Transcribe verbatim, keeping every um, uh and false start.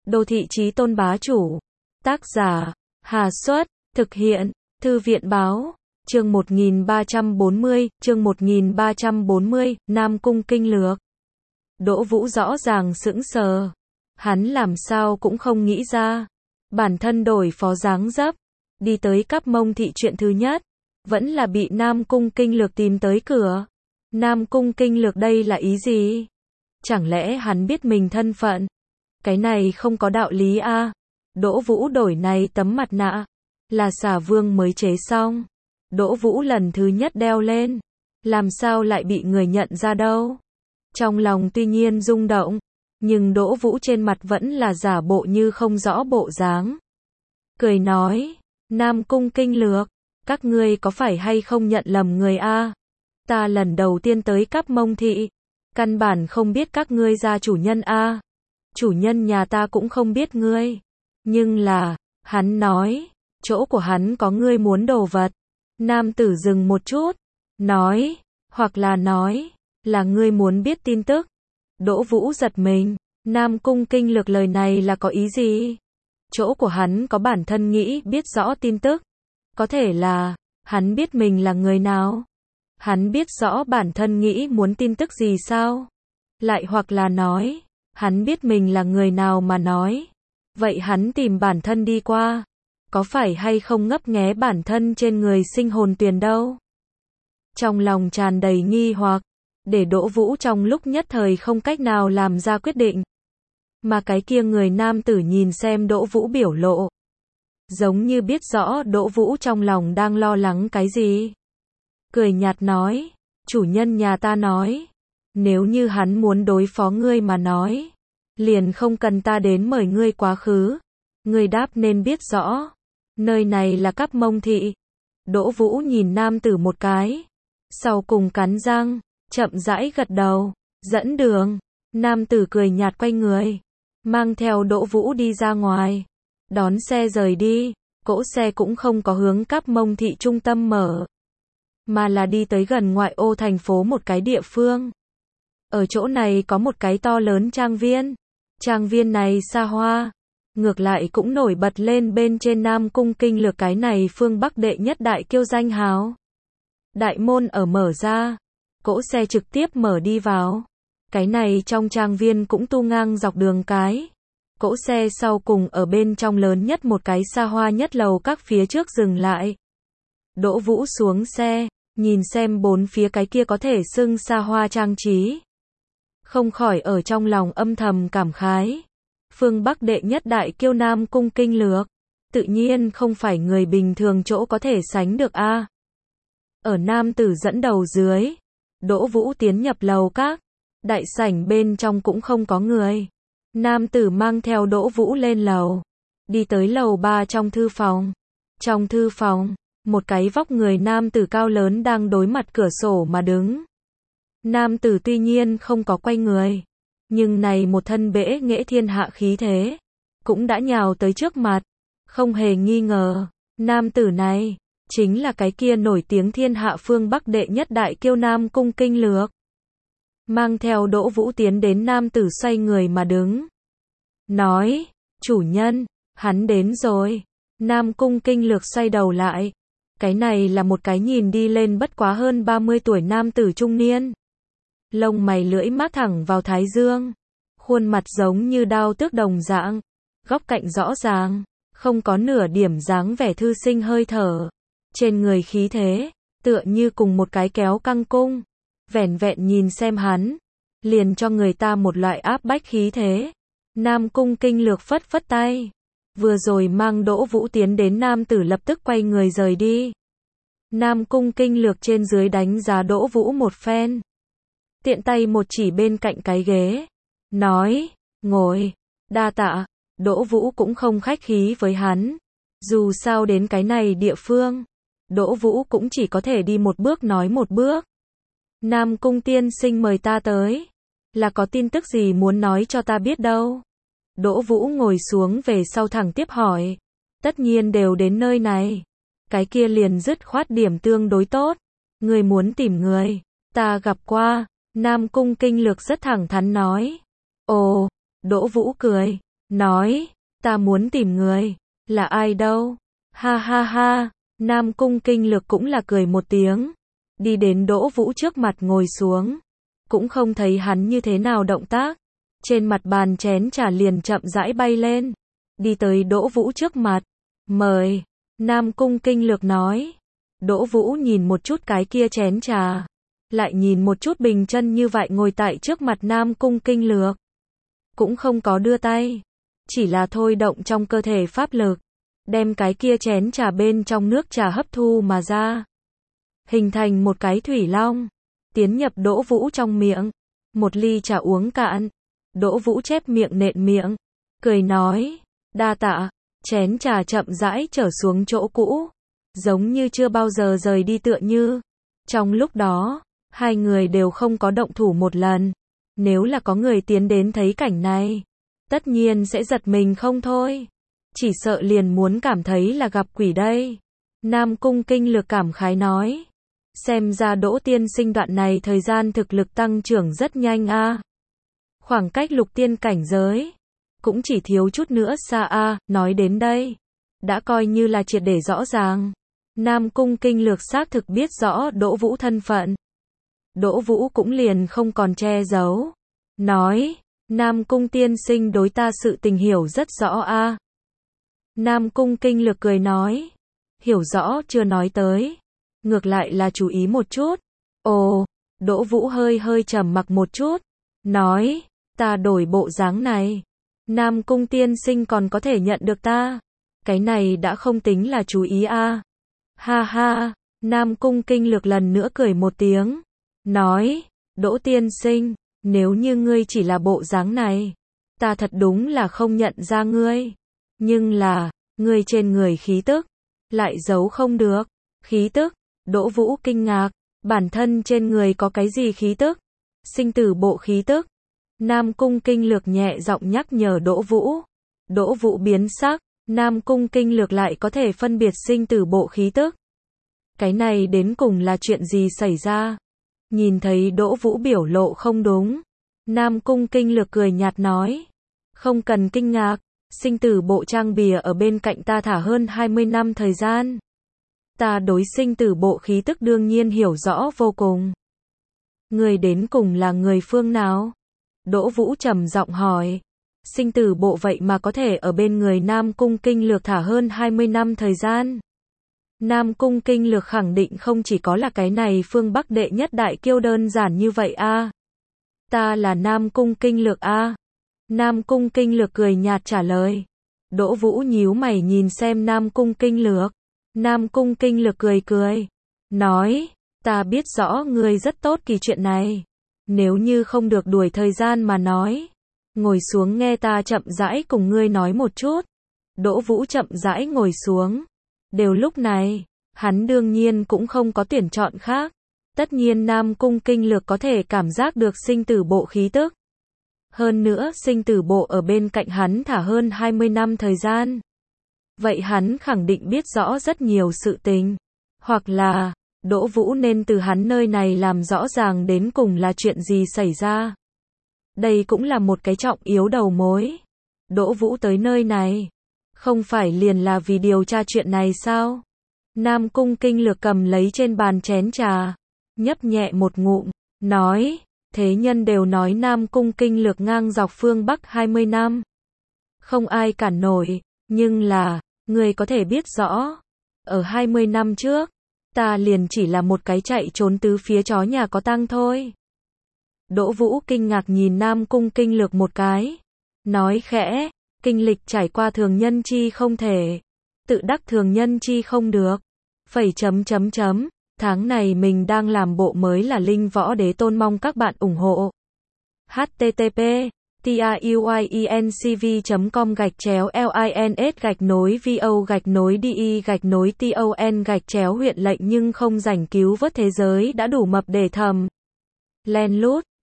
Đô thị chí tôn bá chủ. Tác giả, Hà Xuất, thực hiện, Thư viện Báo. Chương một nghìn ba trăm bốn mươi, chương một nghìn ba trăm bốn mươi, Nam Cung Kinh Lược. Đỗ Vũ rõ ràng sững sờ. Hắn làm sao cũng không nghĩ ra. Bản thân đổi phó dáng dấp. Đi tới Cáp Mông thị chuyện thứ nhất. Vẫn là bị Nam Cung Kinh Lược tìm tới cửa. Nam Cung Kinh Lược đây là ý gì? Chẳng lẽ hắn biết mình thân phận? Cái này không có đạo lý a. À? Đỗ Vũ đổi này tấm mặt nạ. Là xà vương mới chế xong. Đỗ Vũ lần thứ nhất đeo lên. Làm sao lại bị người nhận ra đâu? Trong lòng tuy nhiên rung động. Nhưng Đỗ Vũ trên mặt vẫn là giả bộ như không rõ bộ dáng. Cười nói. Nam Cung Kinh Lược. Các ngươi có phải hay không nhận lầm người a? À? Ta lần đầu tiên tới Cáp Mông thị. Căn bản không biết các ngươi gia chủ nhân a. À? Chủ nhân nhà ta cũng không biết ngươi. Nhưng là, hắn nói, chỗ của hắn có ngươi muốn đồ vật. Nam tử dừng một chút, nói, hoặc là nói, là ngươi muốn biết tin tức. Đỗ Vũ giật mình, Nam Cung Kinh Lược lời này là có ý gì? Chỗ của hắn có bản thân nghĩ biết rõ tin tức. Có thể là, hắn biết mình là người nào? Hắn biết rõ bản thân nghĩ muốn tin tức gì sao? Lại hoặc là nói, hắn biết mình là người nào mà nói. Vậy hắn tìm bản thân đi qua. Có phải hay không ngấp nghé bản thân trên người sinh hồn tuyền đâu? Trong lòng tràn đầy nghi hoặc. Để Đỗ Vũ trong lúc nhất thời không cách nào làm ra quyết định. Mà cái kia người nam tử nhìn xem Đỗ Vũ biểu lộ. Giống như biết rõ Đỗ Vũ trong lòng đang lo lắng cái gì. Cười nhạt nói. Chủ nhân nhà ta nói. Nếu như hắn muốn đối phó ngươi mà nói. Liền không cần ta đến mời ngươi quá khứ. Ngươi đáp nên biết rõ. Nơi này là Cáp Mông thị. Đỗ Vũ nhìn nam tử một cái. Sau cùng cắn răng. Chậm rãi gật đầu. Dẫn đường. Nam tử cười nhạt quay người. Mang theo Đỗ Vũ đi ra ngoài. Đón xe rời đi. Cỗ xe cũng không có hướng Cáp Mông thị trung tâm mở. Mà là đi tới gần ngoại ô thành phố một cái địa phương. Ở chỗ này có một cái to lớn trang viên. Trang viên này xa hoa. Ngược lại cũng nổi bật lên bên trên Nam Cung Kinh Lược cái này phương Bắc đệ nhất đại kiêu danh hào. Đại môn ở mở ra. Cỗ xe trực tiếp mở đi vào. Cái này trong trang viên cũng tu ngang dọc đường cái. Cỗ xe sau cùng ở bên trong lớn nhất một cái xa hoa nhất lầu các phía trước dừng lại. Đỗ Vũ xuống xe, nhìn xem bốn phía cái kia có thể xưng xa hoa trang trí. Không khỏi ở trong lòng âm thầm cảm khái. Phương Bắc đệ nhất đại kiêu Nam Cung Kinh Lược. Tự nhiên không phải người bình thường chỗ có thể sánh được a. À. Ở nam tử dẫn đầu dưới. Đỗ Vũ tiến nhập lầu các. Đại sảnh bên trong cũng không có người. Nam tử mang theo Đỗ Vũ lên lầu. Đi tới lầu ba trong thư phòng. Trong thư phòng, một cái vóc người nam tử cao lớn đang đối mặt cửa sổ mà đứng. Nam tử tuy nhiên không có quay người. Nhưng này một thân bẽ nghệ thiên hạ khí thế. Cũng đã nhào tới trước mặt. Không hề nghi ngờ. Nam tử này. Chính là cái kia nổi tiếng thiên hạ phương Bắc đệ nhất đại kiêu Nam Cung Kinh Lược. Mang theo Đỗ Vũ tiến đến nam tử xoay người mà đứng. Nói. Chủ nhân. Hắn đến rồi. Nam Cung Kinh Lược xoay đầu lại. Cái này là một cái nhìn đi lên bất quá hơn ba mươi tuổi nam tử trung niên. Lông mày lưỡi mát thẳng vào thái dương. Khuôn mặt giống như đao tước đồng dạng. Góc cạnh rõ ràng. Không có nửa điểm dáng vẻ thư sinh hơi thở. Trên người khí thế. Tựa như cùng một cái kéo căng cung. Vẻn vẹn nhìn xem hắn. Liền cho người ta một loại áp bách khí thế. Nam Cung Kinh Lược phất phất tay. Vừa rồi mang Đỗ Vũ tiến đến nam tử lập tức quay người rời đi. Nam Cung Kinh Lược trên dưới đánh giá Đỗ Vũ một phen. Tiện tay một chỉ bên cạnh cái ghế. Nói, ngồi, đa tạ. Đỗ Vũ cũng không khách khí với hắn. Dù sao đến cái này địa phương. Đỗ Vũ cũng chỉ có thể đi một bước nói một bước. Nam Cung tiên sinh mời ta tới. Là có tin tức gì muốn nói cho ta biết đâu. Đỗ Vũ ngồi xuống về sau thẳng tiếp hỏi. Tất nhiên đều đến nơi này. Cái kia liền dứt khoát điểm tương đối tốt. Người muốn tìm người. Ta gặp qua. Nam Cung Kinh Lược rất thẳng thắn nói. Ồ, Đỗ Vũ cười. nói, ta muốn tìm người, là ai đâu? Ha ha ha, Nam Cung Kinh Lược cũng là cười một tiếng, đi đến Đỗ Vũ trước mặt ngồi xuống, cũng không thấy hắn như thế nào động tác, trên mặt bàn chén trà liền chậm rãi bay lên, đi tới Đỗ Vũ trước mặt, mời, Nam Cung Kinh Lược nói. Đỗ Vũ nhìn một chút cái kia chén trà, lại nhìn một chút Bình Chân như vậy ngồi tại trước mặt Nam Cung Kinh Lược, cũng không có đưa tay, chỉ là thôi động trong cơ thể pháp lực, đem cái kia chén trà bên trong nước trà hấp thu mà ra, hình thành một cái thủy long, tiến nhập Đỗ Vũ trong miệng, một ly trà uống cạn, Đỗ Vũ chép miệng nện miệng, cười nói, đa tạ, chén trà chậm rãi trở xuống chỗ cũ, giống như chưa bao giờ rời đi tựa như. Trong lúc đó, hai người đều không có động thủ một lần, nếu là có người tiến đến thấy cảnh này, tất nhiên sẽ giật mình không thôi, chỉ sợ liền muốn cảm thấy là gặp quỷ đây. Nam Cung Kinh Lược cảm khái nói, xem ra Đỗ tiên sinh đoạn này thời gian thực lực tăng trưởng rất nhanh a. Khoảng cách lục tiên cảnh giới, cũng chỉ thiếu chút nữa xa a, nói đến đây, đã coi như là triệt để rõ ràng. Nam Cung Kinh Lược xác thực biết rõ Đỗ Vũ thân phận. Đỗ Vũ cũng liền không còn che giấu, nói, Nam Cung tiên sinh đối ta sự tình hiểu rất rõ a. Nam Cung Kinh Lược cười nói, hiểu rõ chưa nói tới, ngược lại là chú ý một chút. Ồ, Đỗ Vũ hơi hơi trầm mặc một chút, nói, ta đổi bộ dáng này, Nam Cung tiên sinh còn có thể nhận được ta, cái này đã không tính là chú ý a. Ha ha, Nam Cung Kinh Lược lần nữa cười một tiếng, nói, Đỗ tiên sinh, nếu như ngươi chỉ là bộ dáng này, ta thật đúng là không nhận ra ngươi, nhưng là, ngươi trên người khí tức, lại giấu không được. Khí tức? Đỗ Vũ kinh ngạc, bản thân trên người có cái gì khí tức? Sinh tử bộ khí tức. Nam Cung Kinh Lược nhẹ giọng nhắc nhở Đỗ Vũ. Đỗ Vũ biến sắc, Nam Cung Kinh Lược lại có thể phân biệt sinh tử bộ khí tức. Cái này đến cùng là chuyện gì xảy ra? Nhìn thấy Đỗ Vũ biểu lộ không đúng, Nam Cung Kinh Lược cười nhạt nói, không cần kinh ngạc, sinh tử bộ trang bìa ở bên cạnh ta thả hơn hai mươi năm thời gian. Ta đối sinh tử bộ khí tức đương nhiên hiểu rõ vô cùng. Người đến cùng là người phương nào? Đỗ Vũ trầm giọng hỏi. Sinh tử bộ vậy mà có thể ở bên người Nam Cung Kinh Lược thả hơn hai mươi năm thời gian. Nam Cung Kinh Lược khẳng định không chỉ có là cái này phương Bắc đệ nhất đại kiêu đơn giản như vậy a. Ta là Nam Cung Kinh Lược a. Nam Cung Kinh Lược cười nhạt trả lời. Đỗ Vũ nhíu mày nhìn xem Nam Cung Kinh Lược. Nam Cung Kinh Lược cười cười, nói, ta biết rõ ngươi rất tốt kỳ chuyện này. Nếu như không được đuổi thời gian mà nói, ngồi xuống nghe ta chậm rãi cùng ngươi nói một chút. Đỗ Vũ chậm rãi ngồi xuống. Đều lúc này, hắn đương nhiên cũng không có tuyển chọn khác. Tất nhiên Nam Cung Kinh Lược có thể cảm giác được sinh tử bộ khí tức. Hơn nữa sinh tử bộ ở bên cạnh hắn thả hơn hai mươi năm thời gian. Vậy hắn khẳng định biết rõ rất nhiều sự tình. Hoặc là, Đỗ Vũ nên từ hắn nơi này làm rõ ràng đến cùng là chuyện gì xảy ra. Đây cũng là một cái trọng yếu đầu mối. Đỗ Vũ tới nơi này, không phải liền là vì điều tra chuyện này sao? Nam Cung Kinh Lược cầm lấy trên bàn chén trà, nhấp nhẹ một ngụm, nói, thế nhân đều nói Nam Cung Kinh Lược ngang dọc phương Bắc hai mươi năm. Không ai cản nổi, nhưng là, người có thể biết rõ, ở hai mươi năm trước, ta liền chỉ là một cái chạy trốn tứ phía chó nhà có tang thôi. Đỗ Vũ kinh ngạc nhìn Nam Cung Kinh Lược một cái, nói khẽ, kinh lịch trải qua thường nhân chi không thể, tự đắc thường nhân chi không được. Phẩy chấm chấm chấm, tháng này mình đang làm bộ mới là Linh Võ Đế Tôn, mong các bạn ủng hộ. H T T P TIUYENCV chấm com gạch chéo LINS gạch nối VO gạch nối DE gạch nối TON gạch chéo huyện lệnh nhưng không rảnh cứu vớt thế giới đã đủ mập để thầm. Len lút.